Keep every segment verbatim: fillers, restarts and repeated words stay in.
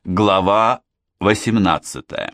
Глава восемнадцатая.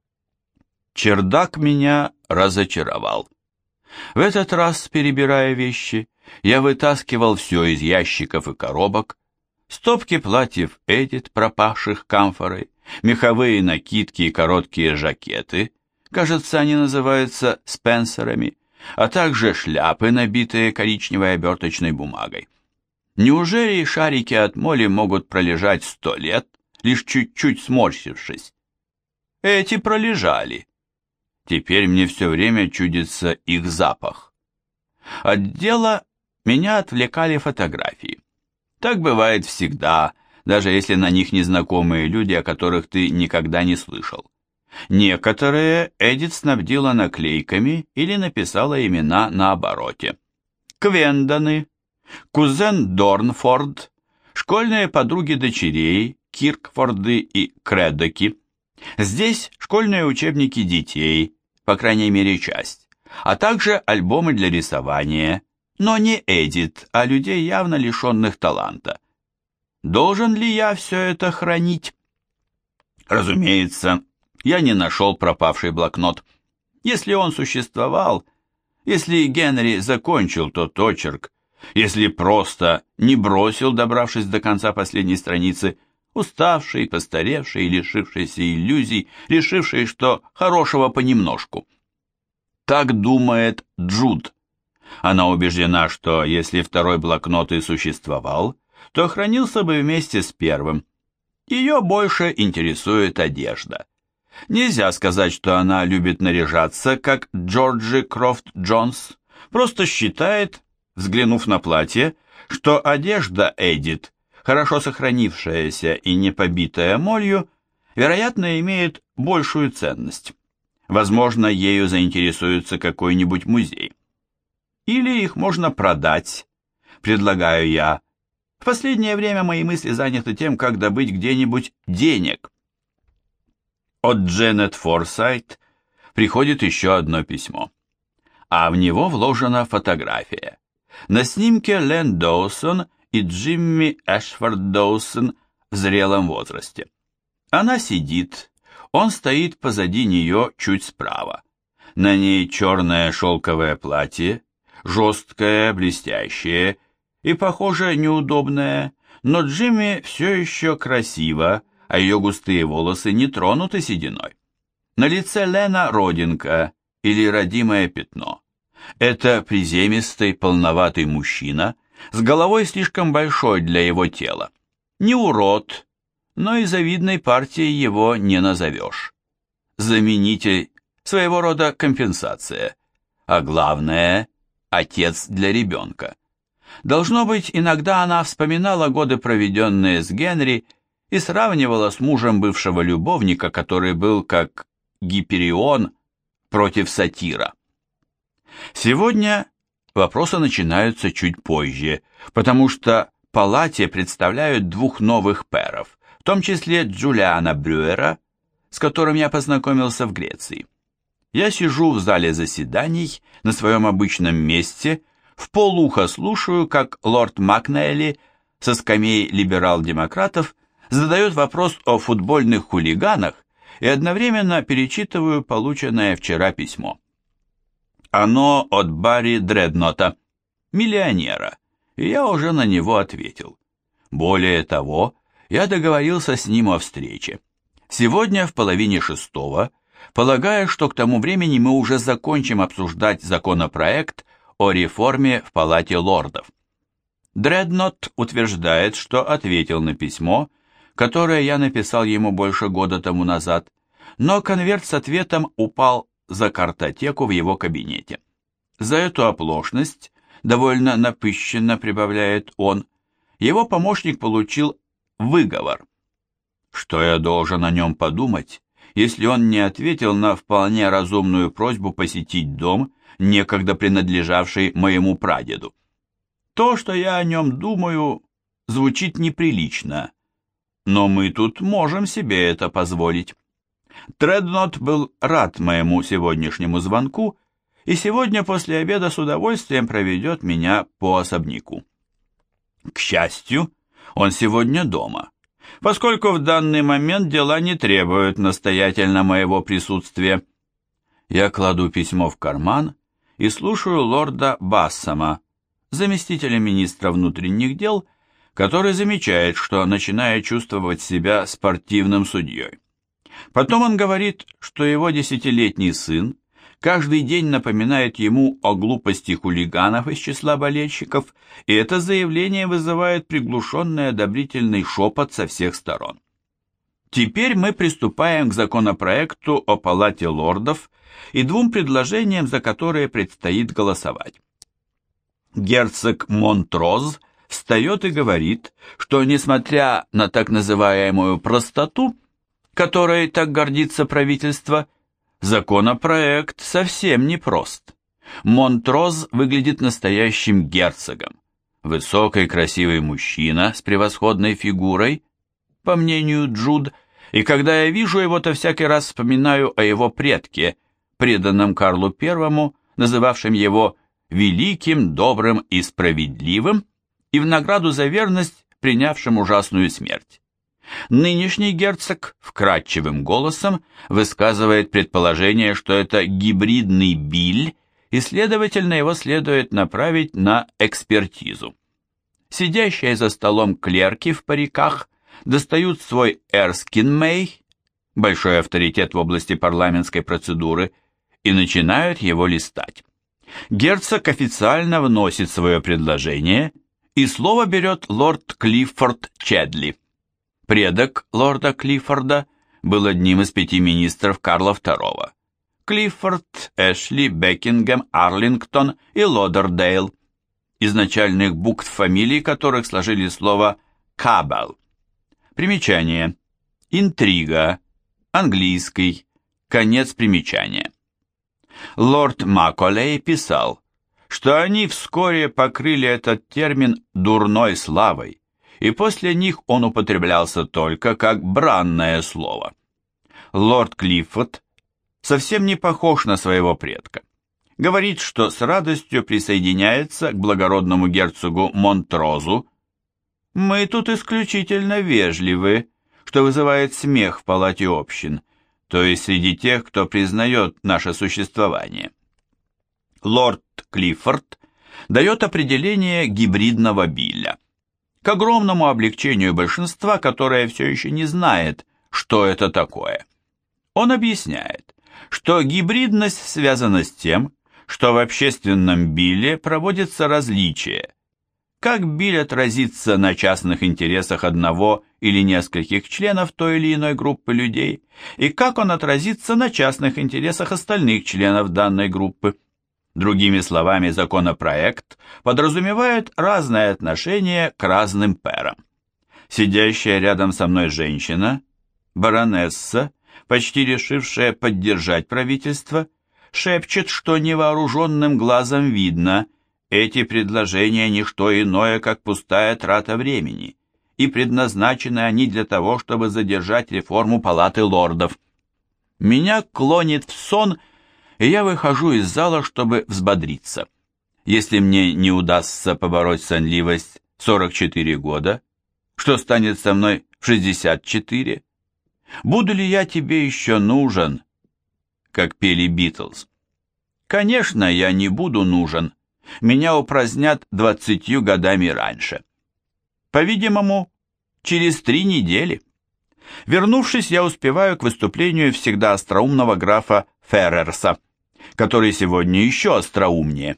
Чердак меня разочаровал. В этот раз, перебирая вещи, я вытаскивал все из ящиков и коробок: стопки платьев Эдит, пропахших камфорой, меховые накидки и короткие жакеты, кажется, они называются спенсерами, а также шляпы, набитые коричневой оберточной бумагой. Неужели шарики от моли могут пролежать сто лет, лишь чуть-чуть сморщившись? Эти пролежали. Теперь мне все время чудится их запах. От дела меня отвлекали фотографии. Так бывает всегда, даже если на них незнакомые люди, о которых ты никогда не слышал. Некоторые Эдит снабдила наклейками или написала имена на обороте. Квендоны, кузен Дорнфорд, школьные подруги дочерей, Киркфорды и Кредоки. Здесь школьные учебники детей, по крайней мере часть, а также альбомы для рисования, но не Эдит, а людей, явно лишенных таланта. Должен ли я все это хранить? Разумеется, я не нашел пропавший блокнот. Если он существовал, если Генри закончил тот очерк, если просто не бросил, добравшись до конца последней страницы, уставший, постаревший, лишившийся иллюзий, решивший, что хорошего понемножку. Так думает Джуд. Она убеждена, что если второй блокнот и существовал, то хранился бы вместе с первым. Ее больше интересует одежда. Нельзя сказать, что она любит наряжаться, как Джорджи Крофт Джонс, просто считает, взглянув на платье, что одежда Эдит, хорошо сохранившаяся и не побитая молью, вероятно, имеет большую ценность. Возможно, ею заинтересуется какой-нибудь музей. Или их можно продать, предлагаю я. В последнее время мои мысли заняты тем, как добыть где-нибудь денег. От Дженет Форсайт приходит еще одно письмо, а в него вложена фотография. На снимке Лэн Доусон и Джимми Эшфорд Доусон в зрелом возрасте. Она сидит, он стоит позади нее чуть справа. На ней черное шелковое платье, жесткое, блестящее и, похоже, неудобное, но Джимми все еще красиво, а ее густые волосы не тронуты сединой. На лице Лена родинка или родимое пятно. Это приземистый, полноватый мужчина, с головой слишком большой для его тела. Не урод, но и завидной партией его не назовешь. Заменитель, своего рода компенсация, а главное – отец для ребенка. Должно быть, иногда она вспоминала годы, проведенные с Генри, и сравнивала с мужем бывшего любовника, который был как Гиперион против сатира. Сегодня вопросы начинаются чуть позже, потому что палате представляют двух новых пэров, в том числе Джулиана Брюера, с которым я познакомился в Греции. Я сижу в зале заседаний на своем обычном месте, вполуха слушаю, как лорд Макнейли со скамей либерал-демократов задает вопрос о футбольных хулиганах и одновременно перечитываю полученное вчера письмо. Оно от Барри Дреднота, миллионера, и я уже на него ответил. Более того, я договорился с ним о встрече. Сегодня в половине шестого, полагая, что к тому времени мы уже закончим обсуждать законопроект о реформе в Палате лордов. Дреднот утверждает, что ответил на письмо, которое я написал ему больше года тому назад, но конверт с ответом упал за картотеку в его кабинете. За эту оплошность, довольно напыщенно прибавляет он, его помощник получил выговор. Что я должен о нем подумать, если он не ответил на вполне разумную просьбу посетить дом, некогда принадлежавший моему прадеду? То, что я о нем думаю, звучит неприлично, но мы тут можем себе это позволить. Дреднот был рад моему сегодняшнему звонку и сегодня после обеда с удовольствием проведет меня по особняку. К счастью, он сегодня дома, поскольку в данный момент дела не требуют настоятельно моего присутствия. Я кладу письмо в карман и слушаю лорда Бассама, заместителя министра внутренних дел, который замечает, что начинает чувствовать себя спортивным судьей. Потом он говорит, что его десятилетний сын каждый день напоминает ему о глупости хулиганов из числа болельщиков, и это заявление вызывает приглушенный одобрительный шепот со всех сторон. Теперь мы приступаем к законопроекту о Палате лордов и двум предложениям, за которые предстоит голосовать. Герцог Монтроз встает и говорит, что, несмотря на так называемую простоту, которой так гордится правительство, законопроект совсем не прост. Монтроз выглядит настоящим герцогом. Высокий красивый мужчина с превосходной фигурой, по мнению Джуд, и когда я вижу его, то всякий раз вспоминаю о его предке, преданном Карлу Первому, называвшем его великим, добрым и справедливым, и в награду за верность принявшим ужасную смерть. Нынешний герцог вкрадчивым голосом высказывает предположение, что это гибридный биль, и, следовательно, его следует направить на экспертизу. Сидящие за столом клерки в париках достают свой Эрскинмей, большой авторитет в области парламентской процедуры, и начинают его листать. Герцог официально вносит свое предложение, и слово берет лорд Клиффорд Чедли. Предок лорда Клиффорда был одним из пяти министров Карла Второго. Клиффорд, Эшли, Бекингем, Арлингтон и Лодердейл, из начальных букв фамилий которых сложили слово «кабал». Примечание. Интрига. Английский. Конец примечания. Лорд Маколей писал, что они вскоре покрыли этот термин дурной славой, и после них он употреблялся только как бранное слово. Лорд Клиффорд совсем не похож на своего предка. Говорит, что с радостью присоединяется к благородному герцогу Монтрозу. Мы тут исключительно вежливы, что вызывает смех в палате общин, то есть среди тех, кто признает наше существование. Лорд Клиффорд дает определение гибридного билля, к огромному облегчению большинства, которое все еще не знает, что это такое. Он объясняет, что гибридность связана с тем, что в общественном билле проводится различие. Как биль отразится на частных интересах одного или нескольких членов той или иной группы людей, и как он отразится на частных интересах остальных членов данной группы. Другими словами, законопроект подразумевает разное отношение к разным пэрам. Сидящая рядом со мной женщина, баронесса, почти решившая поддержать правительство, шепчет, что невооруженным глазом видно, эти предложения не что иное, как пустая трата времени, и предназначены они для того, чтобы задержать реформу Палаты лордов. Меня клонит в сон, и я выхожу из зала, чтобы взбодриться. Если мне не удастся побороть сонливость в сорок четыре года, что станет со мной в шестьдесят четыре? Буду ли я тебе еще нужен, как пели Битлз? Конечно, я не буду нужен. Меня упразднят двадцатью годами раньше. По-видимому, через три недели. Вернувшись, я успеваю к выступлению всегда остроумного графа Феррерса, который сегодня еще остроумнее.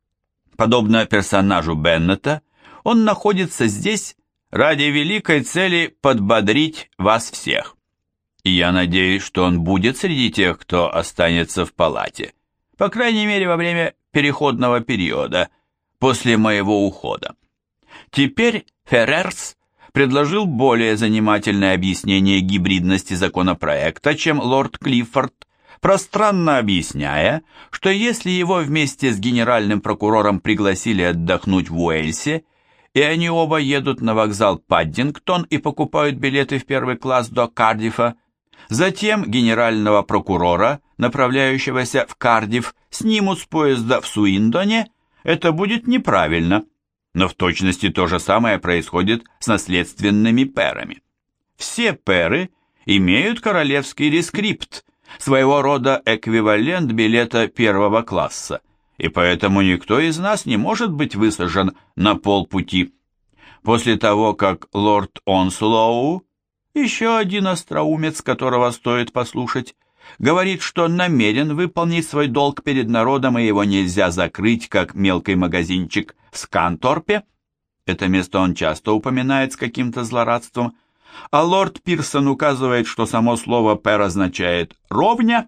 Подобно персонажу Беннета, он находится здесь ради великой цели подбодрить вас всех. И я надеюсь, что он будет среди тех, кто останется в палате, по крайней мере во время переходного периода, после моего ухода. Теперь Феррерс предложил более занимательное объяснение гибридности законопроекта, чем лорд Клиффорд, пространно объясняя, что если его вместе с генеральным прокурором пригласили отдохнуть в Уэльсе, и они оба едут на вокзал Паддингтон и покупают билеты в первый класс до Кардиффа, затем генерального прокурора, направляющегося в Кардифф, снимут с поезда в Суиндоне, это будет неправильно. Но в точности то же самое происходит с наследственными пэрами. Все пэры имеют королевский рескрипт, своего рода эквивалент билета первого класса, и поэтому никто из нас не может быть высажен на полпути. После того, как лорд Онслоу, еще один остроумец, которого стоит послушать, говорит, что намерен выполнить свой долг перед народом, и его нельзя закрыть, как мелкий магазинчик в Сканторпе. Это место он часто упоминает с каким-то злорадством. А лорд Пирсон указывает, что само слово «пэр» означает «ровня».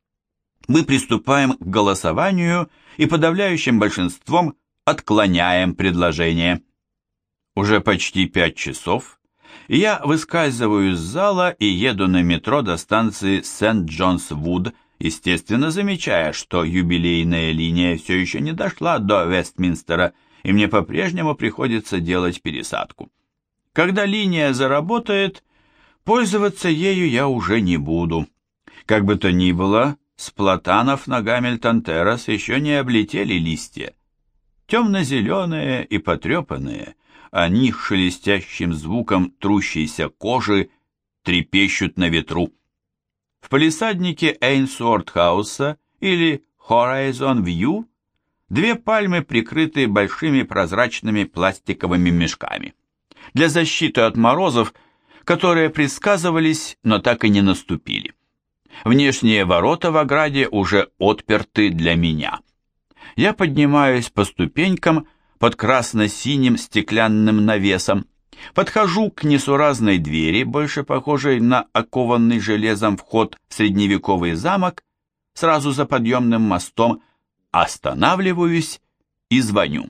Мы приступаем к голосованию и подавляющим большинством отклоняем предложение. Уже почти пять часов, и я выскальзываю из зала и еду на метро до станции Сент-Джонс-Вуд, естественно замечая, что юбилейная линия все еще не дошла до Вестминстера, и мне по-прежнему приходится делать пересадку. Когда линия заработает, пользоваться ею я уже не буду. Как бы то ни было, с платанов на Гамильтон-террас еще не облетели листья. Темно-зеленые и потрепанные, они с шелестящим звуком трущейся кожи трепещут на ветру. В палисаднике Эйнсуорт-хауса или Horizon-View две пальмы прикрыты большими прозрачными пластиковыми мешками для защиты от морозов, которые предсказывались, но так и не наступили. Внешние ворота в ограде уже отперты для меня. Я поднимаюсь по ступенькам под красно-синим стеклянным навесом, подхожу к несуразной двери, больше похожей на окованный железом вход в средневековый замок, сразу за подъемным мостом, останавливаюсь и звоню.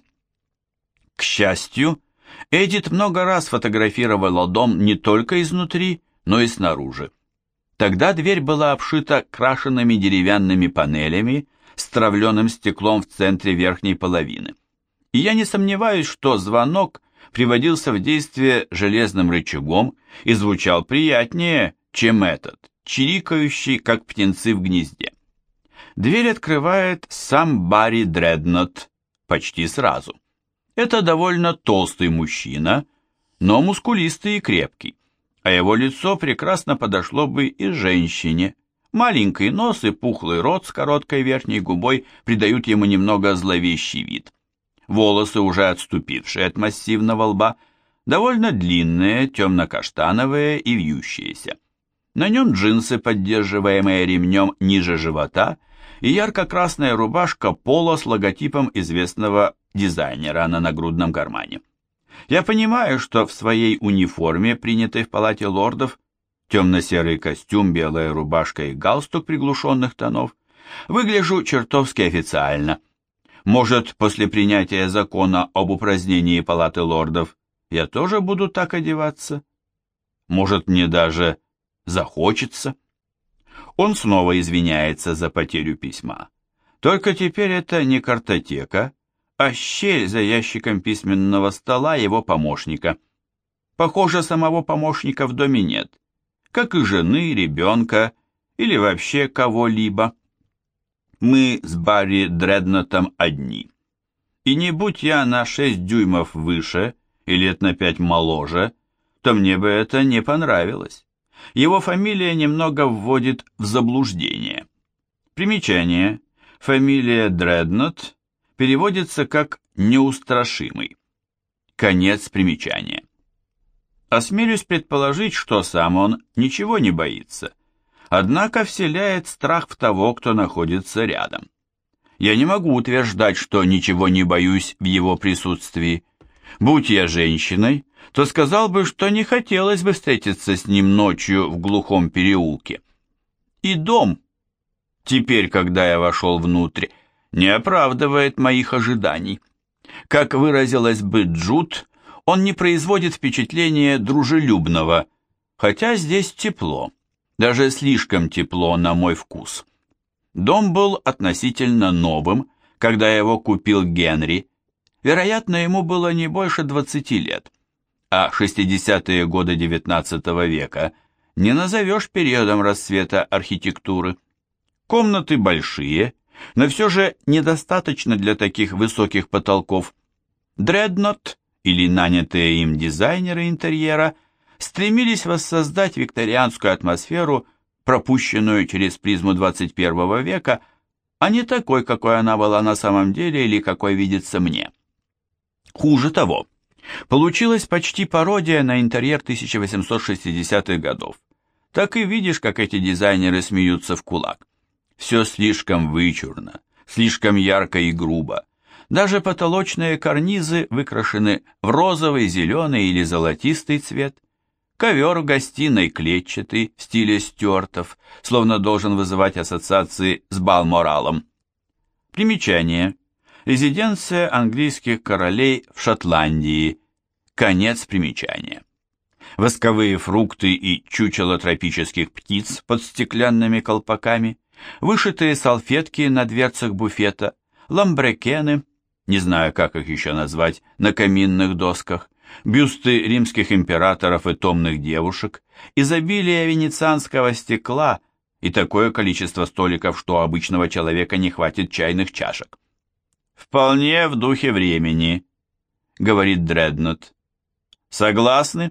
К счастью, Эдит много раз фотографировала дом не только изнутри, но и снаружи. Тогда дверь была обшита крашенными деревянными панелями с травленым стеклом в центре верхней половины. И я не сомневаюсь, что звонок приводился в действие железным рычагом и звучал приятнее, чем этот, чирикающий, как птенцы в гнезде. Дверь открывает сам Барри Дреднот почти сразу. Это довольно толстый мужчина, но мускулистый и крепкий, а его лицо прекрасно подошло бы и женщине. Маленький нос и пухлый рот с короткой верхней губой придают ему немного зловещий вид. Волосы, уже отступившие от массивного лба, довольно длинные, темно-каштановые и вьющиеся. На нем джинсы, поддерживаемые ремнем ниже живота, и ярко-красная рубашка поло с логотипом известного дизайнера на нагрудном кармане. Я понимаю, что в своей униформе, принятой в палате лордов, темно-серый костюм, белая рубашка и галстук приглушенных тонов, выгляжу чертовски официально. Может, после принятия закона об упразднении палаты лордов я тоже буду так одеваться? Может, мне даже захочется? Он снова извиняется за потерю письма. Только теперь это не картотека, а щель за ящиком письменного стола его помощника. Похоже, самого помощника в доме нет, как и жены, ребенка или вообще кого-либо. Мы с Барри Дреднотом одни. И не будь я на шесть дюймов выше и лет на пять моложе, то мне бы это не понравилось. Его фамилия немного вводит в заблуждение. Примечание. Фамилия Дреднот переводится как «неустрашимый». Конец примечания. Осмелюсь предположить, что сам он ничего не боится, однако вселяет страх в того, кто находится рядом. Я не могу утверждать, что ничего не боюсь в его присутствии. Будь я женщиной, то сказал бы, что не хотелось бы встретиться с ним ночью в глухом переулке. И дом, теперь, когда я вошел внутрь, не оправдывает моих ожиданий. Как выразилась бы Джуд, он не производит впечатления дружелюбного, хотя здесь тепло, даже слишком тепло на мой вкус. Дом был относительно новым, когда его купил Генри. Вероятно, ему было не больше двадцати лет, а шестидесятые годы девятнадцатого века не назовешь периодом расцвета архитектуры. Комнаты большие, но все же недостаточно для таких высоких потолков. Дреднот или нанятые им дизайнеры интерьера стремились воссоздать викторианскую атмосферу, пропущенную через призму двадцать первого века, а не такой, какой она была на самом деле или какой видится мне. Хуже того, получилась почти пародия на интерьер тысяча восемьсот шестидесятых годов. Так и видишь, как эти дизайнеры смеются в кулак. Все слишком вычурно, слишком ярко и грубо. Даже потолочные карнизы выкрашены в розовый, зеленый или золотистый цвет. Ковер в гостиной клетчатый, в стиле Стюартов, словно должен вызывать ассоциации с Балморалом. Примечание. Резиденция английских королей в Шотландии. Конец примечания. Восковые фрукты и чучело тропических птиц под стеклянными колпаками, вышитые салфетки на дверцах буфета, ламбрекены, не знаю, как их еще назвать, на каминных досках, бюсты римских императоров и томных девушек, изобилие венецианского стекла и такое количество столиков, что у обычного человека не хватит чайных чашек. «Вполне в духе времени», — говорит Дреднот. «Согласны?»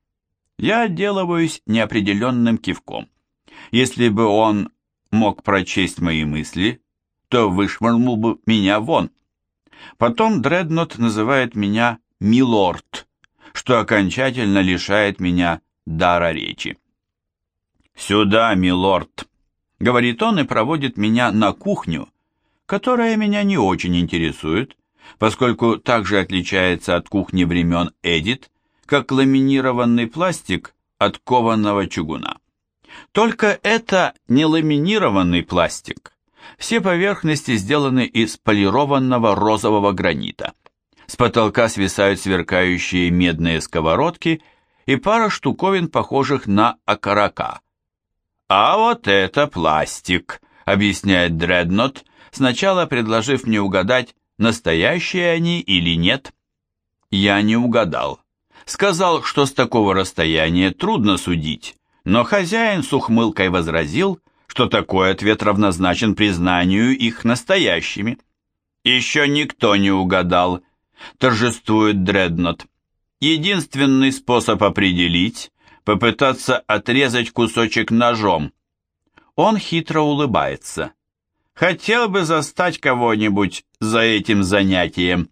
Я отделываюсь неопределенным кивком. Если бы он мог прочесть мои мысли, то вышвырнул бы меня вон. Потом Дреднот называет меня «милорд», что окончательно лишает меня дара речи. «Сюда, милорд», — говорит он и проводит меня на кухню, которая меня не очень интересует, поскольку также отличается от кухни времен Эдит, как ламинированный пластик от кованого чугуна. Только это не ламинированный пластик. Все поверхности сделаны из полированного розового гранита. С потолка свисают сверкающие медные сковородки и пара штуковин, похожих на окорока. «А вот это пластик», — объясняет Дреднот, сначала предложив мне угадать, настоящие они или нет. Я не угадал. Сказал, что с такого расстояния трудно судить, но хозяин с ухмылкой возразил, что такой ответ равнозначен признанию их настоящими. «Еще никто не угадал», — торжествует Дреднот. «Единственный способ определить — попытаться отрезать кусочек ножом». Он хитро улыбается. «Хотел бы застать кого-нибудь за этим занятием».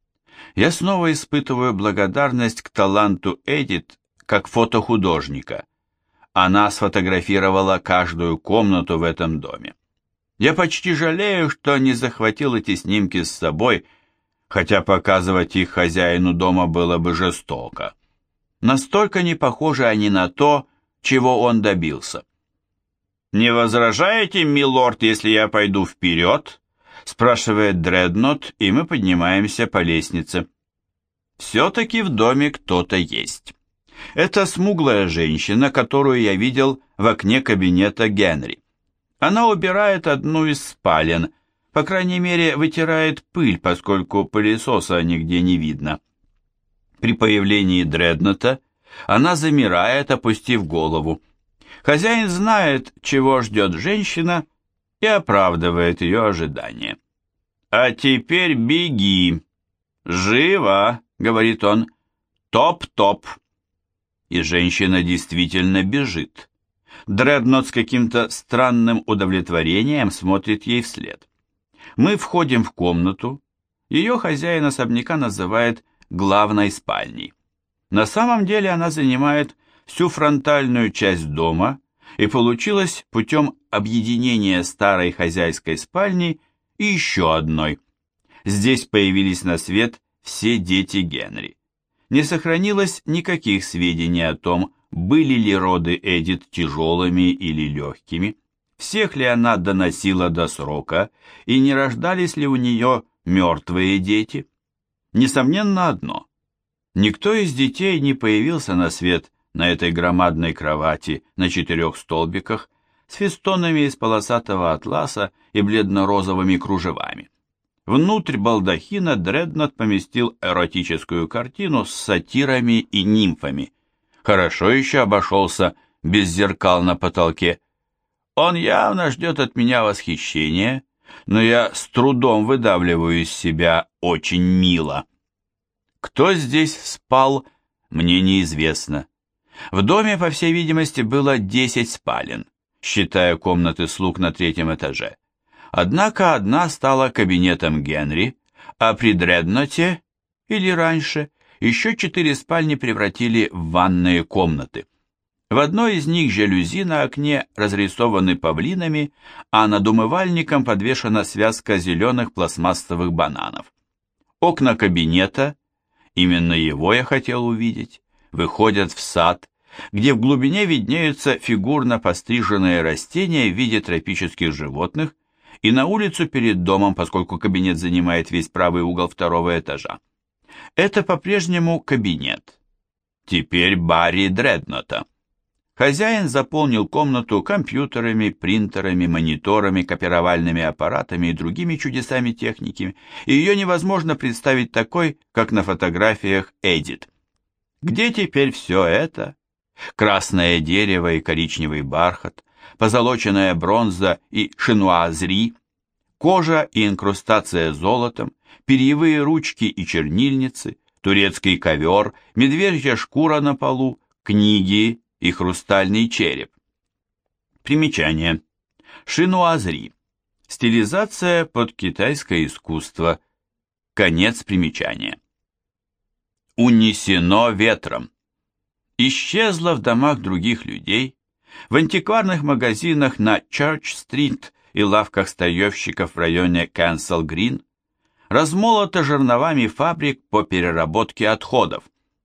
Я снова испытываю благодарность к таланту Эдит как фотохудожника. Она сфотографировала каждую комнату в этом доме. Я почти жалею, что не захватил эти снимки с собой, хотя показывать их хозяину дома было бы жестоко. Настолько не похожи они на то, чего он добился. «Не возражаете, милорд, если я пойду вперед?» — спрашивает Дреднот, и мы поднимаемся по лестнице. Все-таки в доме кто-то есть. Это смуглая женщина, которую я видел в окне кабинета Генри. Она убирает одну из спален, по крайней мере, вытирает пыль, поскольку пылесоса нигде не видно. При появлении Дреднота она замирает, опустив голову. Хозяин знает, чего ждет женщина, и оправдывает ее ожидания. «А теперь беги! Живо!» — говорит он. «Топ-топ!» И женщина действительно бежит. Дреднот с каким-то странным удовлетворением смотрит ей вслед. Мы входим в комнату. Ее хозяин особняка называет главной спальней. На самом деле она занимает всю фронтальную часть дома и получилась путем объединения старой хозяйской спальни и еще одной. Здесь появились на свет все дети Генри. Не сохранилось никаких сведений о том, были ли роды Эдит тяжелыми или легкими, всех ли она доносила до срока и не рождались ли у нее мертвые дети. Несомненно одно. Никто из детей не появился на свет на этой громадной кровати на четырех столбиках с фестонами из полосатого атласа и бледно-розовыми кружевами. Внутрь балдахина Дреднот поместил эротическую картину с сатирами и нимфами. Хорошо еще обошелся без зеркал на потолке. Он явно ждет от меня восхищения, но я с трудом выдавливаю из себя очень мило. Кто здесь спал, мне неизвестно. В доме, по всей видимости, было десять спален, считая комнаты слуг на третьем этаже. Однако одна стала кабинетом Генри, а при Дредноте, или раньше, еще четыре спальни превратили в ванные комнаты. В одной из них жалюзи на окне разрисованы павлинами, а над умывальником подвешена связка зеленых пластмассовых бананов. Окна кабинета, именно его я хотел увидеть, выходят в сад, где в глубине виднеются фигурно постриженные растения в виде тропических животных, и на улицу перед домом, поскольку кабинет занимает весь правый угол второго этажа. Это по-прежнему кабинет. Теперь Барри Дреднота. Хозяин заполнил комнату компьютерами, принтерами, мониторами, копировальными аппаратами и другими чудесами техники, и ее невозможно представить такой, как на фотографиях Эдит. Где теперь все это? Красное дерево и коричневый бархат, позолоченная бронза и шинуазри, кожа и инкрустация золотом, перьевые ручки и чернильницы, турецкий ковер, медвежья шкура на полу, книги и хрустальный череп. Примечание. Шинуазри. Стилизация под китайское искусство. Конец примечания. Унесено ветром. Исчезло в домах других людей, в антикварных магазинах на Чёрч-стрит и лавках старьевщиков в районе Кэнсел-Грин, размолото жерновами фабрик по переработке отходов.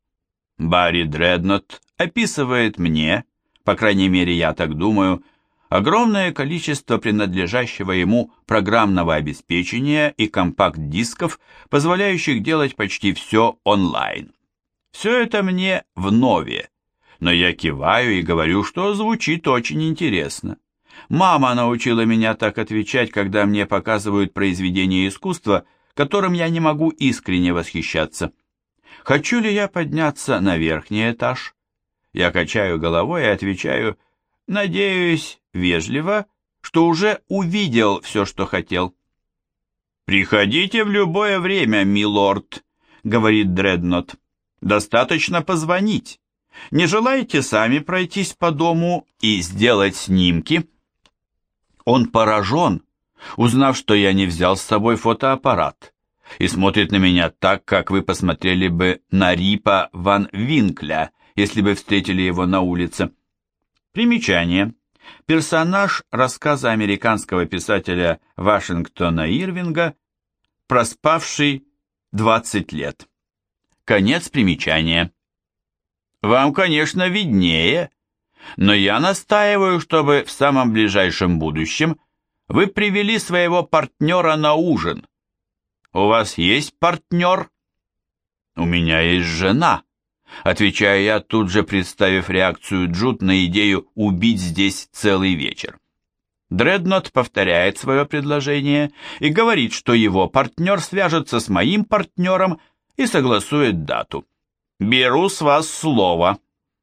Барри Дреднот описывает мне, по крайней мере я так думаю, огромное количество принадлежащего ему программного обеспечения и компакт-дисков, позволяющих делать почти все онлайн. Все это мне вновь, но я киваю и говорю, что звучит очень интересно. Мама научила меня так отвечать, когда мне показывают произведения искусства, которым я не могу искренне восхищаться. Хочу ли я подняться на верхний этаж? Я качаю головой и отвечаю, надеюсь, вежливо, что уже увидел все, что хотел. «Приходите в любое время, милорд», — говорит Дреднот. «Достаточно позвонить. Не желаете сами пройтись по дому и сделать снимки?» Он поражен, узнав, что я не взял с собой фотоаппарат, и смотрит на меня так, как вы посмотрели бы на Рипа ван Винкля, если бы встретили его на улице. Примечание. Персонаж рассказа американского писателя Вашингтона Ирвинга, проспавший двадцать лет. Конец примечания. Вам, конечно, виднее, но я настаиваю, чтобы в самом ближайшем будущем вы привели своего партнера на ужин. У вас есть партнер? У меня есть жена, отвечаю я, тут же представив реакцию Джуд на идею убить здесь целый вечер. Дреднот повторяет свое предложение и говорит, что его партнер свяжется с моим партнером и согласует дату. Беру с вас слово.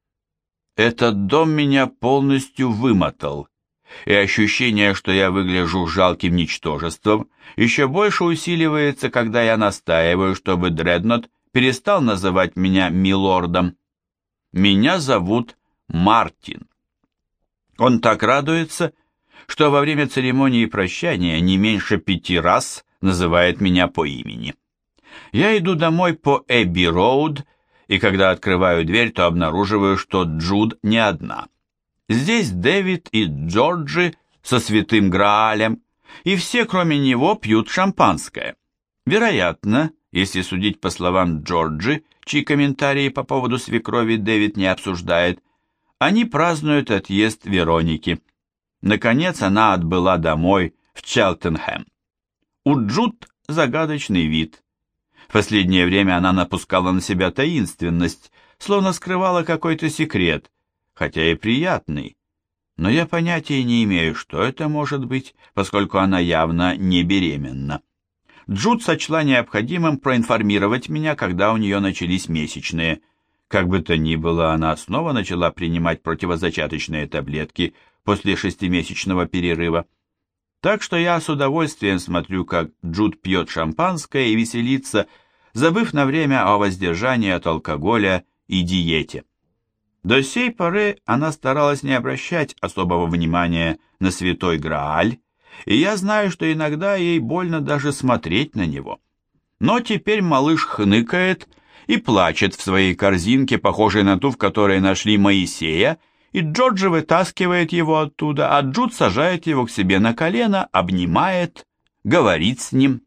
Этот дом меня полностью вымотал, и ощущение, что я выгляжу жалким ничтожеством, еще больше усиливается, когда я настаиваю, чтобы Дреднот перестал называть меня милордом. Меня зовут Мартин. Он так радуется, что во время церемонии прощания не меньше пяти раз называет меня по имени. Я иду домой по Эбби-Роуд, и когда открываю дверь, то обнаруживаю, что Джуд не одна. Здесь Дэвид и Джорджи со святым Граалем, и все, кроме него, пьют шампанское. Вероятно, если судить по словам Джорджи, чьи комментарии по поводу свекрови Дэвид не обсуждает, они празднуют отъезд Вероники. Наконец она отбыла домой в Челтенхэм. У Джуд загадочный вид. В последнее время она напускала на себя таинственность, словно скрывала какой-то секрет, хотя и приятный. Но я понятия не имею, что это может быть, поскольку она явно не беременна. Джуд сочла необходимым проинформировать меня, когда у нее начались месячные. Как бы то ни было, она снова начала принимать противозачаточные таблетки после шестимесячного перерыва. Так что я с удовольствием смотрю, как Джуд пьет шампанское и веселится, забыв на время о воздержании от алкоголя и диете. До сей поры она старалась не обращать особого внимания на святой Грааль, и я знаю, что иногда ей больно даже смотреть на него. Но теперь малыш хныкает и плачет в своей корзинке, похожей на ту, в которой нашли Моисея, и Джорджи вытаскивает его оттуда, а Джуд сажает его к себе на колено, обнимает, говорит с ним.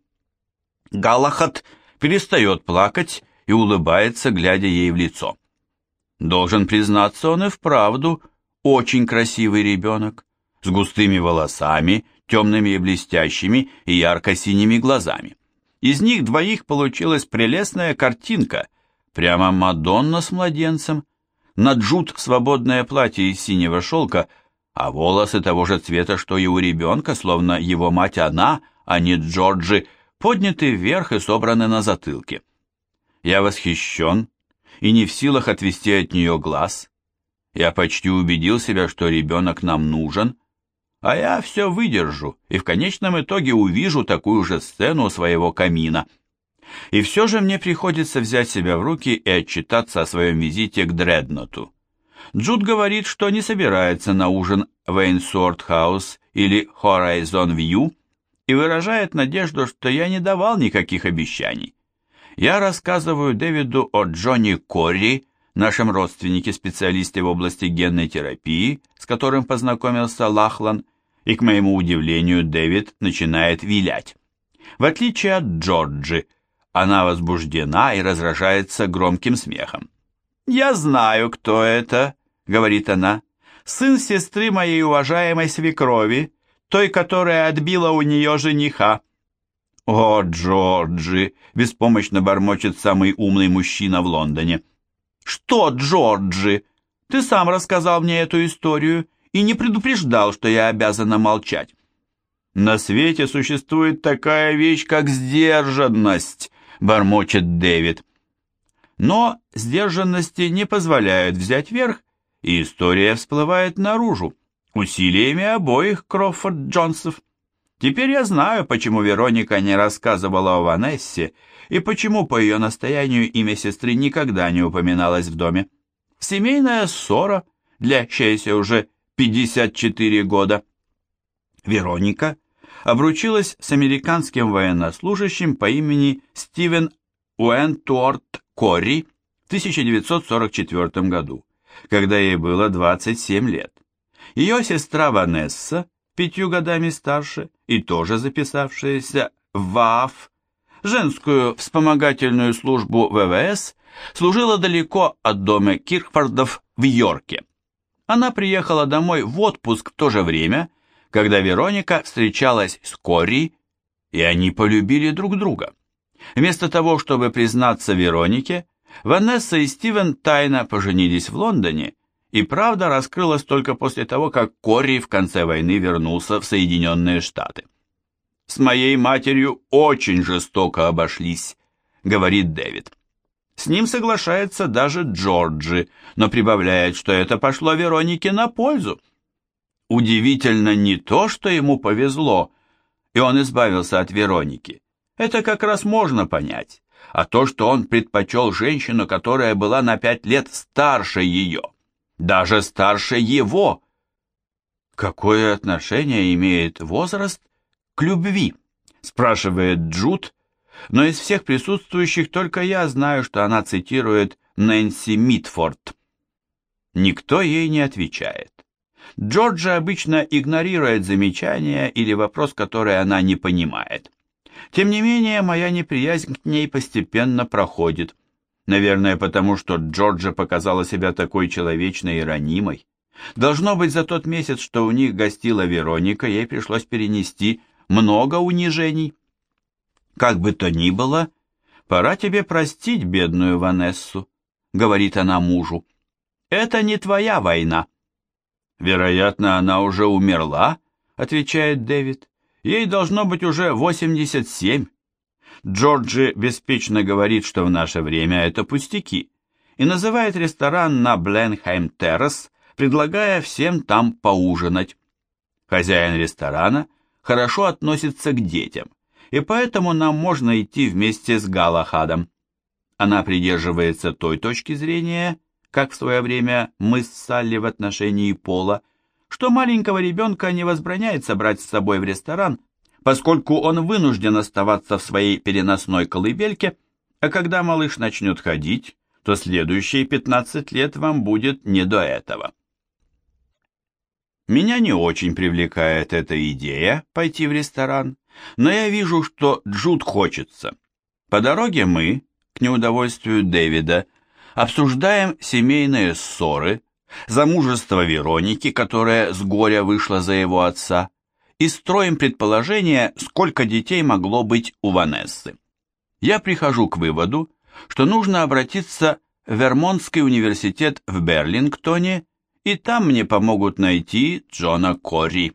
Галахад перестает плакать и улыбается, глядя ей в лицо. Должен признаться, он и вправду очень красивый ребенок, с густыми волосами, темными и блестящими и ярко-синими глазами. Из них двоих получилась прелестная картинка, прямо Мадонна с младенцем. На Джуд свободное платье из синего шелка, а волосы того же цвета, что и у ребенка, словно его мать она, а не Джорджи, подняты вверх и собраны на затылке. Я восхищен и не в силах отвести от нее глаз. Я почти убедил себя, что ребенок нам нужен, а я все выдержу и в конечном итоге увижу такую же сцену у своего камина. И все же мне приходится взять себя в руки и отчитаться о своем визите к Дредноту. Джуд говорит, что не собирается на ужин в Эйнсуорт Хаус или Horizon View и выражает надежду, что я не давал никаких обещаний. Я рассказываю Дэвиду о Джонни Корри, нашем родственнике-специалисте в области генной терапии, с которым познакомился Лахлан, и, к моему удивлению, Дэвид начинает вилять. В отличие от Джорджи, она возбуждена и разражается громким смехом. «Я знаю, кто это», — говорит она, — «сын сестры моей уважаемой свекрови, той, которая отбила у нее жениха». «О, Джорджи!» — беспомощно бормочет самый умный мужчина в Лондоне. «Что, Джорджи? Ты сам рассказал мне эту историю и не предупреждал, что я обязана молчать». «На свете существует такая вещь, как сдержанность», — бормочет Дэвид. Но сдержанности не позволяют взять верх, и история всплывает наружу, усилиями обоих Крофорд Джонсов. Теперь я знаю, почему Вероника не рассказывала о Ванессе, и почему по ее настоянию имя сестры никогда не упоминалось в доме. Семейная ссора, длящаяся уже пятьдесят четыре года. Вероника обручилась с американским военнослужащим по имени Стивен Уэнтуорт Корри в тысяча девятьсот сорок четвёртом году, когда ей было двадцать семь лет. Ее сестра Ванесса, пятью годами старше и тоже записавшаяся в ВААФ, женскую вспомогательную службу вэ вэ эс, служила далеко от дома Киркфордов в Йорке. Она приехала домой в отпуск в то же время, когда Вероника встречалась с Корри, и они полюбили друг друга. Вместо того, чтобы признаться Веронике, Ванесса и Стивен тайно поженились в Лондоне, и правда раскрылась только после того, как Корри в конце войны вернулся в Соединенные Штаты. «С моей матерью очень жестоко обошлись», — говорит Дэвид. С ним соглашается даже Джорджи, но прибавляет, что это пошло Веронике на пользу. Удивительно не то, что ему повезло, и он избавился от Вероники. Это как раз можно понять, а то, что он предпочел женщину, которая была на пять лет старше ее, даже старше его. Какое отношение имеет возраст к любви? Спрашивает Джуд, но из всех присутствующих только я знаю, что она цитирует Нэнси Митфорд. Никто ей не отвечает. Джорджи обычно игнорирует замечания или вопрос, который она не понимает. Тем не менее, моя неприязнь к ней постепенно проходит. Наверное, потому что Джорджа показала себя такой человечной и ранимой. Должно быть, за тот месяц, что у них гостила Вероника, ей пришлось перенести много унижений. «Как бы то ни было, пора тебе простить бедную Ванессу», — говорит она мужу. «Это не твоя война». «Вероятно, она уже умерла», — отвечает Дэвид. «Ей должно быть уже восемьдесят семь». Джорджи беспечно говорит, что в наше время это пустяки, и называет ресторан на Бленхайм-террас, предлагая всем там поужинать. Хозяин ресторана хорошо относится к детям, и поэтому нам можно идти вместе с Галахадом. Она придерживается той точки зрения, как в свое время мы с Салли в отношении Пола, что маленького ребенка не возбраняется брать с собой в ресторан, поскольку он вынужден оставаться в своей переносной колыбельке, а когда малыш начнет ходить, то следующие пятнадцать лет вам будет не до этого. Меня не очень привлекает эта идея пойти в ресторан, но я вижу, что Джуд хочется. По дороге мы, к неудовольствию Дэвида, обсуждаем семейные ссоры, замужество Вероники, которая с горя вышла за его отца, и строим предположение, сколько детей могло быть у Ванессы. Я прихожу к выводу, что нужно обратиться в Вермонтский университет в Берлингтоне, и там мне помогут найти Джона Корри.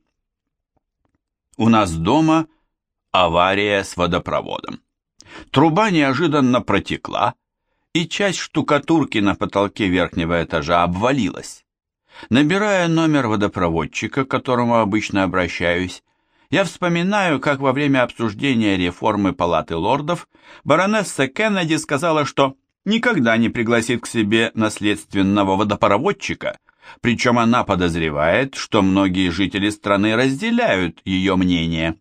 У нас дома авария с водопроводом. Труба неожиданно протекла, и часть штукатурки на потолке верхнего этажа обвалилась. Набирая номер водопроводчика, к которому обычно обращаюсь, я вспоминаю, как во время обсуждения реформы Палаты лордов баронесса Кеннеди сказала, что никогда не пригласит к себе наследственного водопроводчика, причем она подозревает, что многие жители страны разделяют ее мнение.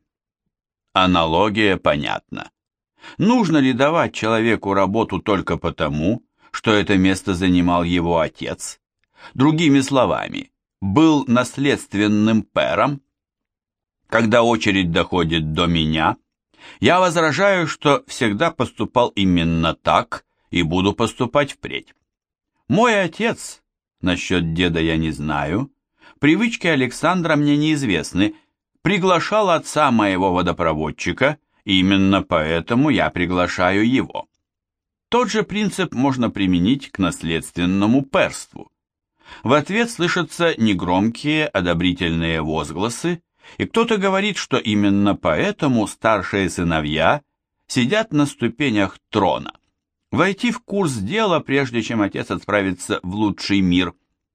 Аналогия понятна. Нужно ли давать человеку работу только потому, что это место занимал его отец? Другими словами, был наследственным пэром? Когда очередь доходит до меня, я возражаю, что всегда поступал именно так и буду поступать впредь. Мой отец, насчет деда я не знаю, привычки Александра мне неизвестны, приглашал отца моего водопроводчика, именно поэтому я приглашаю его. Тот же принцип можно применить к наследственному пэрству. В ответ слышатся негромкие одобрительные возгласы, и кто-то говорит, что именно поэтому старшие сыновья сидят на ступенях трона. Войти в курс дела, прежде чем отец отправится в лучший мир.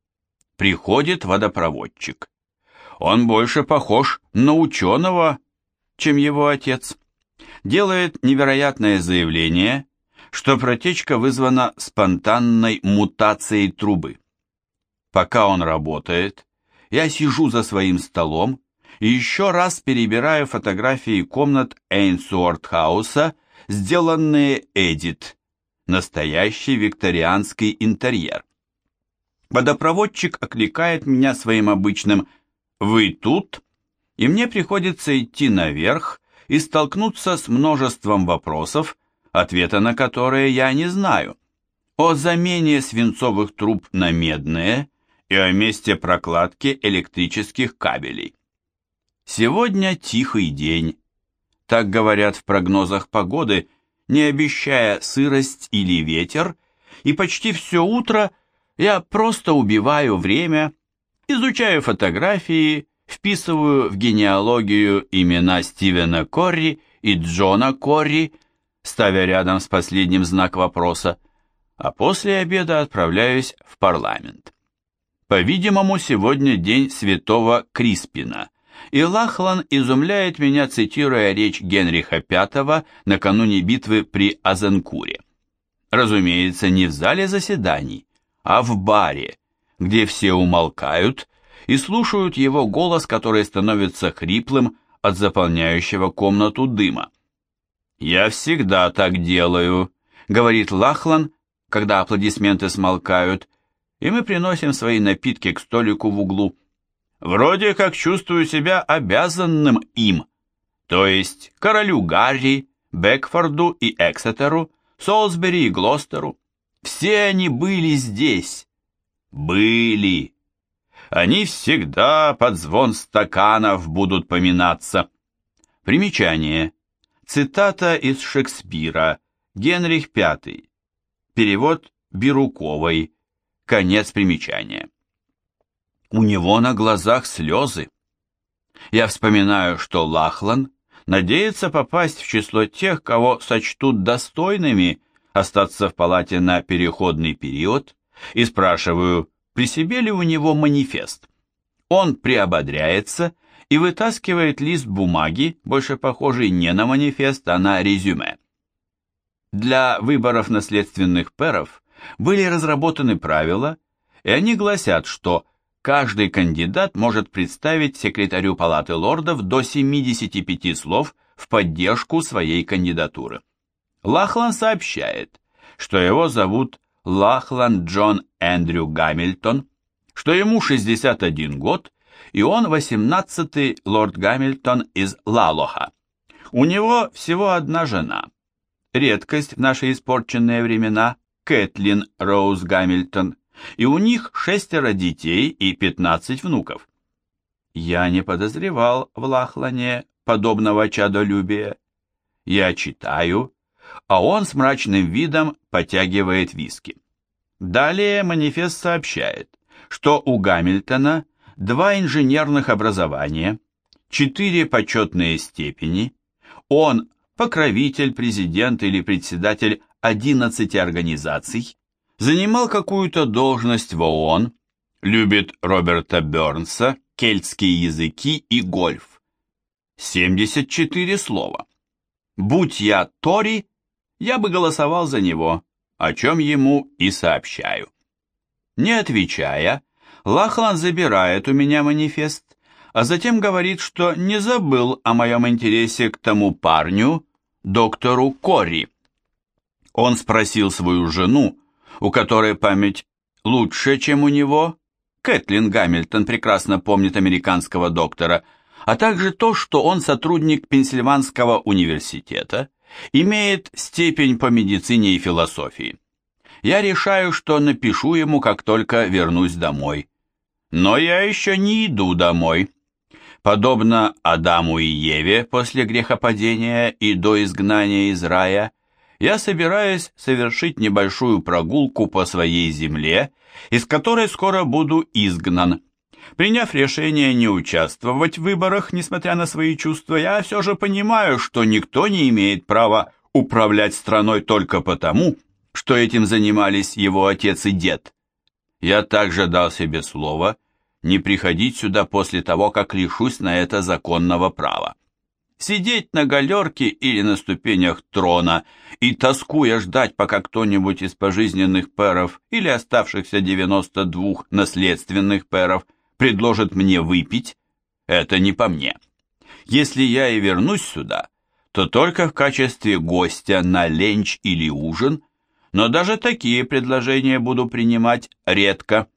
Приходит водопроводчик. Он больше похож на ученого, чем его отец. Делает невероятное заявление, что протечка вызвана спонтанной мутацией трубы. Пока он работает, я сижу за своим столом и еще раз перебираю фотографии комнат Эйнсуорт-хауса, сделанные Эдит, настоящий викторианский интерьер. Водопроводчик окликает меня своим обычным «Вы тут?», и мне приходится идти наверх и столкнуться с множеством вопросов, ответа на которые я не знаю, о замене свинцовых труб на медные и о месте прокладки электрических кабелей. Сегодня тихий день, так говорят в прогнозах погоды, не обещая сырость или ветер, и почти все утро я просто убиваю время, изучаю фотографии, вписываю в генеалогию имена Стивена Корри и Джона Корри, ставя рядом с последним знак вопроса, а после обеда отправляюсь в парламент. По-видимому, сегодня день святого Криспина, и Лахлан изумляет меня, цитируя речь Генриха пятого накануне битвы при Азенкуре. Разумеется, не в зале заседаний, а в баре, где все умолкают и слушают его голос, который становится хриплым от заполняющего комнату дыма. «Я всегда так делаю», — говорит Лахлан, когда аплодисменты смолкают, и мы приносим свои напитки к столику в углу. «Вроде как чувствую себя обязанным им, то есть королю Гарри, Бекфорду и Эксетеру, Солсбери и Глостеру. Все они были здесь. Были. Они всегда под звон стаканов будут поминаться». Примечание. Цитата из Шекспира. Генрих пятый. Перевод Бируковой. Конец примечания. У него на глазах слезы. Я вспоминаю, что Лахлан надеется попасть в число тех, кого сочтут достойными остаться в палате на переходный период, и спрашиваю, при себе ли у него манифест. Он приободряется и вытаскивает лист бумаги, больше похожий не на манифест, а на резюме. Для выборов наследственных пэров были разработаны правила, и они гласят, что каждый кандидат может представить секретарю Палаты лордов до семидесяти пяти слов в поддержку своей кандидатуры. Лахлан сообщает, что его зовут Лахлан Джон Эндрю Гамильтон, что ему шестьдесят один год, и он восемнадцатый лорд Гамильтон из Лалоха. У него всего одна жена. Редкость в наши испорченные времена – Кэтлин Роуз Гамильтон, и у них шестеро детей и пятнадцать внуков. Я не подозревал в Лахлане подобного чадолюбия. Я читаю, а он с мрачным видом потягивает виски. Далее манифест сообщает, что у Гамильтона два инженерных образования, четыре почетные степени, он покровитель, президент или председатель одиннадцати организаций, занимал какую-то должность в ООН, любит Роберта Бернса, кельтские языки и гольф. семьдесят четыре слова. Будь я Тори, я бы голосовал за него, о чем ему и сообщаю. Не отвечая, Лахлан забирает у меня манифест, а затем говорит, что не забыл о моем интересе к тому парню, доктору Кори. Он спросил свою жену, у которой память лучше, чем у него, Кэтлин Гамильтон прекрасно помнит американского доктора, а также то, что он сотрудник Пенсильванского университета, имеет степень по медицине и философии. Я решаю, что напишу ему, как только вернусь домой. Но я еще не иду домой. Подобно Адаму и Еве после грехопадения и до изгнания из рая, я собираюсь совершить небольшую прогулку по своей земле, из которой скоро буду изгнан. Приняв решение не участвовать в выборах, несмотря на свои чувства, я все же понимаю, что никто не имеет права управлять страной только потому, что этим занимались его отец и дед. Я также дал себе слово не приходить сюда после того, как лишусь на это законного права. Сидеть на галерке или на ступенях трона и, тоскуя, ждать, пока кто-нибудь из пожизненных пэров или оставшихся девяноста двух наследственных пэров предложит мне выпить, это не по мне. Если я и вернусь сюда, то только в качестве гостя на ленч или ужин, но даже такие предложения буду принимать редко.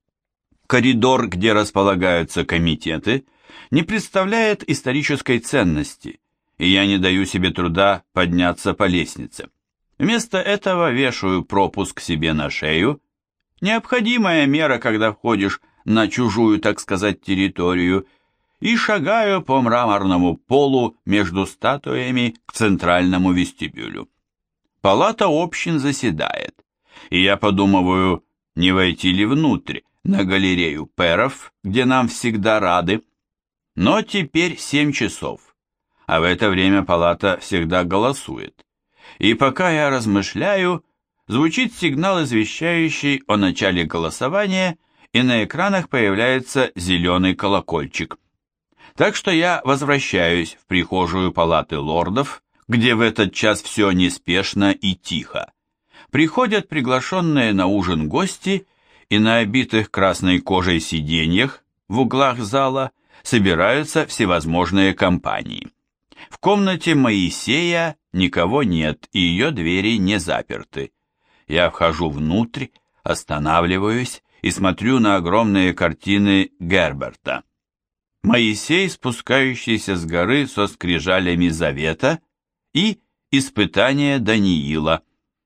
Коридор, где располагаются комитеты, не представляет исторической ценности, и я не даю себе труда подняться по лестнице. Вместо этого вешаю пропуск себе на шею, необходимая мера, когда входишь на чужую, так сказать, территорию, и шагаю по мраморному полу между статуями к центральному вестибюлю. Палата общин заседает, и я подумываю, не войти ли внутрь, на галерею пэров, где нам всегда рады. Но теперь семь часов, а в это время палата всегда голосует. И пока я размышляю, звучит сигнал, извещающий о начале голосования, и на экранах появляется зеленый колокольчик. Так что я возвращаюсь в прихожую палаты лордов, где в этот час все неспешно и тихо. Приходят приглашенные на ужин гости, и на обитых красной кожей сиденьях в углах зала собираются всевозможные компании. В комнате Моисея никого нет, и ее двери не заперты. Я вхожу внутрь, останавливаюсь и смотрю на огромные картины Герберта. Моисей, спускающийся с горы со скрижалями завета, и испытание Даниила.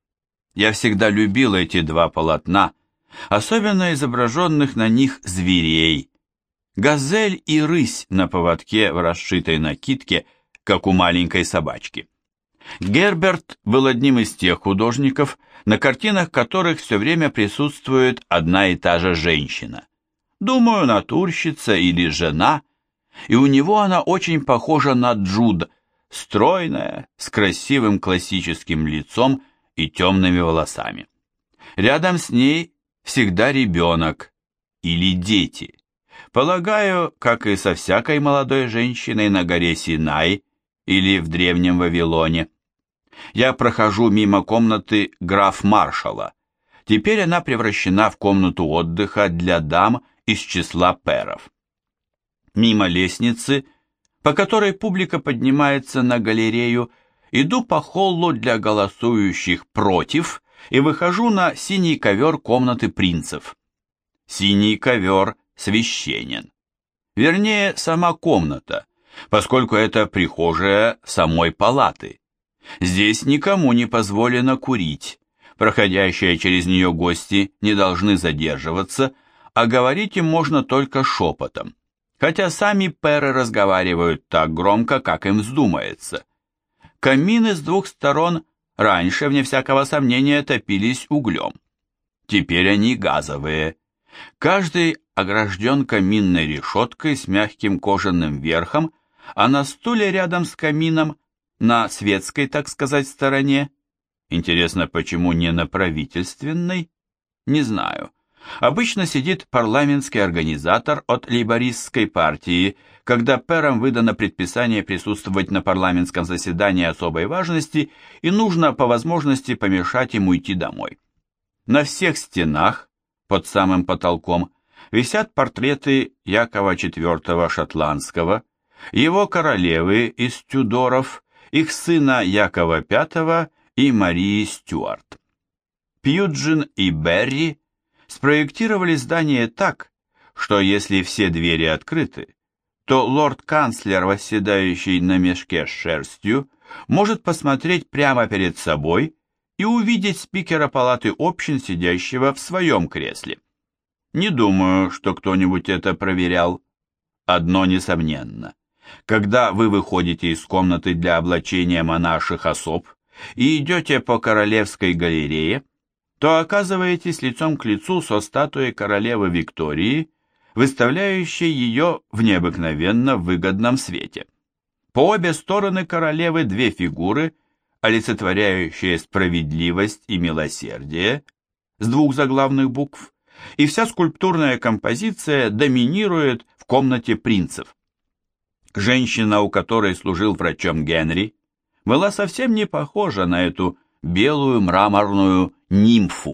Я всегда любил эти два полотна, особенно изображенных на них зверей. Газель и рысь на поводке в расшитой накидке, как у маленькой собачки. Герберт был одним из тех художников, на картинах которых все время присутствует одна и та же женщина. Думаю, натурщица или жена, и у него она очень похожа на Джуд, стройная, с красивым классическим лицом и темными волосами. Рядом с ней всегда ребенок или дети. Полагаю, как и со всякой молодой женщиной на горе Синай или в древнем Вавилоне. Я прохожу мимо комнаты граф-маршала, Теперь она превращена в комнату отдыха для дам из числа пэров. Мимо лестницы, по которой публика поднимается на галерею, иду по холлу для голосующих против и выхожу на синий ковер комнаты принцев. Синий ковер священен. Вернее, сама комната, поскольку это прихожая самой палаты. Здесь никому не позволено курить, проходящие через нее гости не должны задерживаться, а говорить им можно только шепотом, хотя сами пэры разговаривают так громко, как им вздумается. Камины с двух сторон раньше, вне всякого сомнения, топились углем. Теперь они газовые. Каждый огражден каминной решеткой с мягким кожаным верхом, а на стуле рядом с камином, на светской, так сказать, стороне, интересно, почему не на правительственной, не знаю, обычно сидит парламентский организатор от лейбористской партии, когда пэрам выдано предписание присутствовать на парламентском заседании особой важности и нужно по возможности помешать им уйти домой. На всех стенах, под самым потолком, висят портреты Якова четвёртого Шотландского, его королевы из Тюдоров, их сына Якова пятого и Марии Стюарт. Пьюджин и Берри спроектировали здание так, что если все двери открыты, то лорд-канцлер, восседающий на мешке с шерстью, может посмотреть прямо перед собой и увидеть спикера палаты общин, сидящего в своем кресле. Не думаю, что кто-нибудь это проверял. Одно несомненно. Когда вы выходите из комнаты для облачения монарших особ и идете по Королевской галерее, то оказываетесь лицом к лицу со статуей королевы Виктории, выставляющей ее в необыкновенно выгодном свете. По обе стороны королевы две фигуры, олицетворяющие справедливость и милосердие, с двух заглавных букв, и вся скульптурная композиция доминирует в комнате принцев. Женщина, у которой служил врачом Генри, была совсем не похожа на эту белую мраморную нимфу.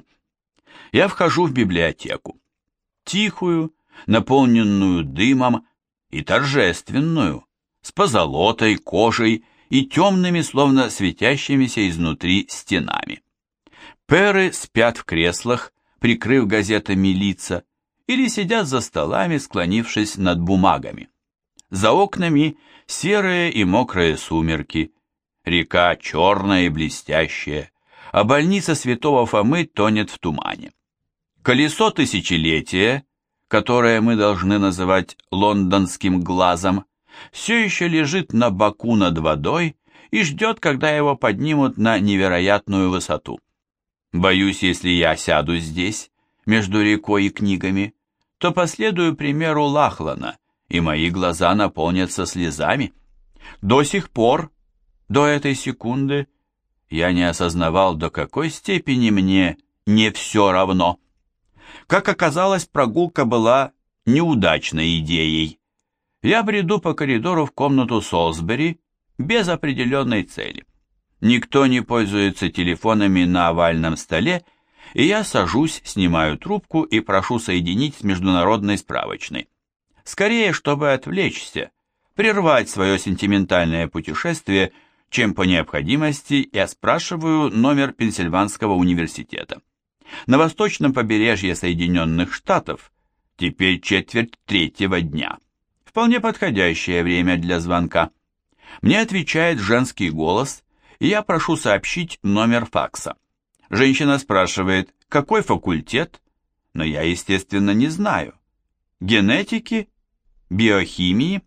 Я вхожу в библиотеку. Тихую, наполненную дымом и торжественную, с позолотой, кожей и темными, словно светящимися изнутри стенами. Пэры спят в креслах, прикрыв газетами лица, или сидят за столами, склонившись над бумагами. За окнами серые и мокрые сумерки, река черная и блестящая, а больница Святого Фомы тонет в тумане. Колесо тысячелетия, которое мы должны называть лондонским глазом, все еще лежит на боку над водой и ждет, когда его поднимут на невероятную высоту. Боюсь, если я сяду здесь, между рекой и книгами, то последую примеру Лахлана, и мои глаза наполнятся слезами. До сих пор, до этой секунды, я не осознавал, до какой степени мне не все равно. Как оказалось, прогулка была неудачной идеей. Я бреду по коридору в комнату Солсбери без определенной цели. Никто не пользуется телефонами на овальном столе, и я сажусь, снимаю трубку и прошу соединить с международной справочной. Скорее, чтобы отвлечься, прервать свое сентиментальное путешествие, чем по необходимости я спрашиваю номер Пенсильванского университета. На восточном побережье Соединенных Штатов теперь четверть третьего дня. Вполне подходящее время для звонка. Мне отвечает женский голос, и я прошу сообщить номер факса. Женщина спрашивает, какой факультет, но я, естественно, не знаю. Генетики? Биохимии?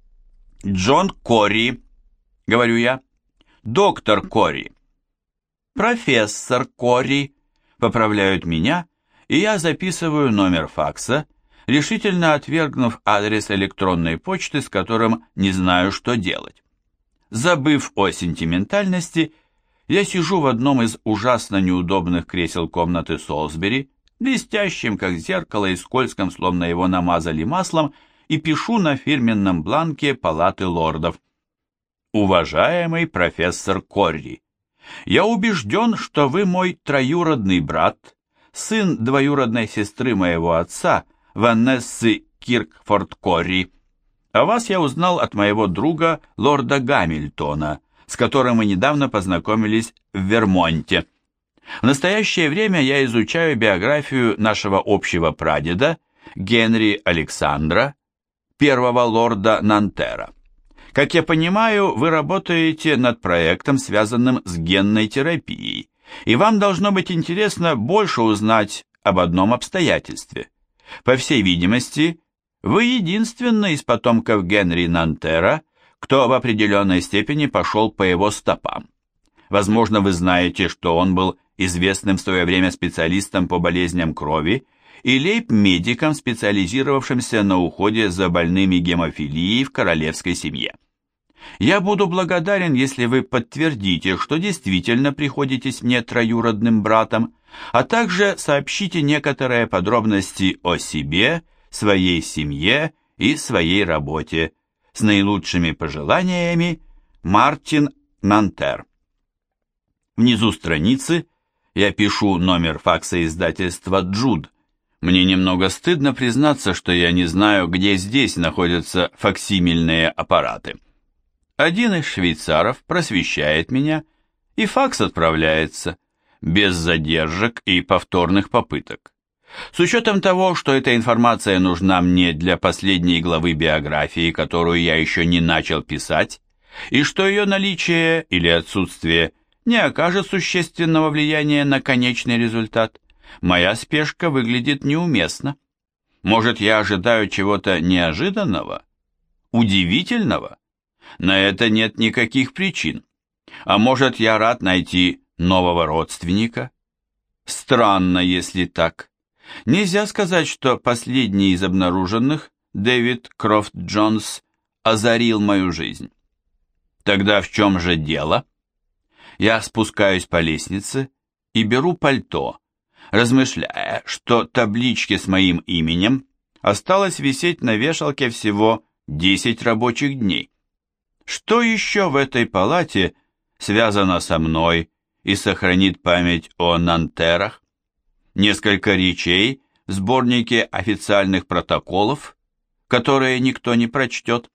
Джон Корри, говорю я. Доктор Корри. Профессор Корри, поправляют меня, и я записываю номер факса, решительно отвергнув адрес электронной почты, с которым не знаю, что делать. Забыв о сентиментальности, я сижу в одном из ужасно неудобных кресел комнаты Солсбери, блестящим, как зеркало, и скользком, словно его намазали маслом, и пишу на фирменном бланке Палаты лордов. Уважаемый профессор Корри, я убежден, что вы мой троюродный брат, сын двоюродной сестры моего отца, Ванессы Киркфорд-Корри. О вас я узнал от моего друга лорда Гамильтона, с которым мы недавно познакомились в Вермонте. В настоящее время я изучаю биографию нашего общего прадеда, Генри Александра, первого лорда Нантера. Как я понимаю, вы работаете над проектом, связанным с генной терапией, и вам должно быть интересно больше узнать об одном обстоятельстве. По всей видимости, вы единственный из потомков Генри Нантера, кто в определенной степени пошел по его стопам. Возможно, вы знаете, что он был известным в свое время специалистом по болезням крови и лейб-медиком, специализировавшимся на уходе за больными гемофилией в королевской семье. Я буду благодарен, если вы подтвердите, что действительно приходитесь мне троюродным братом, а также сообщите некоторые подробности о себе, своей семье и своей работе. С наилучшими пожеланиями, Мартин Нантер. Внизу страницы я пишу номер факса издательства «Джуд». Мне немного стыдно признаться, что я не знаю, где здесь находятся факсимильные аппараты. Один из швейцаров просвещает меня, и факс отправляется, без задержек и повторных попыток. С учетом того, что эта информация нужна мне для последней главы биографии, которую я еще не начал писать, и что ее наличие или отсутствие не окажет существенного влияния на конечный результат, моя спешка выглядит неуместно. Может, я ожидаю чего-то неожиданного, удивительного? На это нет никаких причин. А может, я рад найти нового родственника? Странно, если так. Нельзя сказать, что последний из обнаруженных, Дэвид Крофт Джонс, озарил мою жизнь. Тогда в чем же дело? Я спускаюсь по лестнице и беру пальто, размышляя, что таблички с моим именем осталось висеть на вешалке всего десять рабочих дней. Что еще в этой палате связано со мной и сохранит память о Нантерах? Несколько речей в сборнике официальных протоколов, которые никто не прочтет.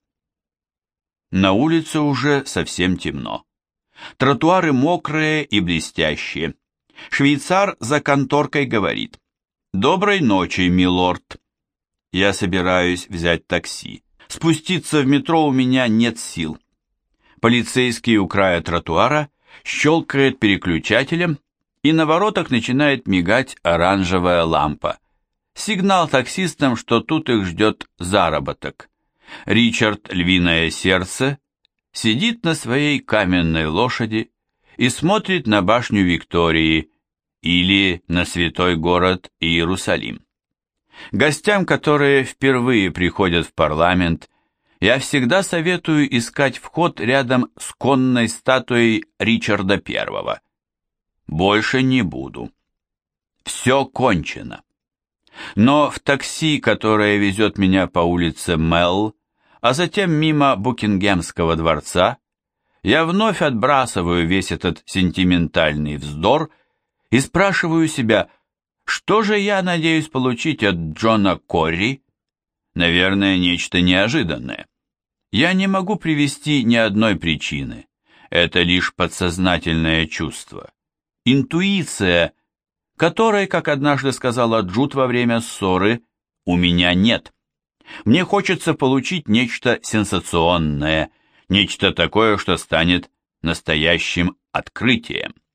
На улице уже совсем темно. Тротуары мокрые и блестящие. Швейцар за конторкой говорит: «Доброй ночи, милорд». Я собираюсь взять такси. Спуститься в метро у меня нет сил. Полицейский у края тротуара щелкает переключателем, и на воротах начинает мигать оранжевая лампа. Сигнал таксистам, что тут их ждет заработок. Ричард Львиное Сердце сидит на своей каменной лошади и смотрит на башню Виктории или на святой город Иерусалим. Гостям, которые впервые приходят в парламент, я всегда советую искать вход рядом с конной статуей Ричарда Первого. Больше не буду. Все кончено. Но в такси, которое везет меня по улице Мелл, а затем мимо Букингемского дворца, я вновь отбрасываю весь этот сентиментальный вздор и спрашиваю себя, что же я надеюсь получить от Джона Корри? Наверное, нечто неожиданное. Я не могу привести ни одной причины. Это лишь подсознательное чувство. Интуиция, которой, как однажды сказала Джуд во время ссоры, у меня нет. Мне хочется получить нечто сенсационное, нечто такое, что станет настоящим открытием.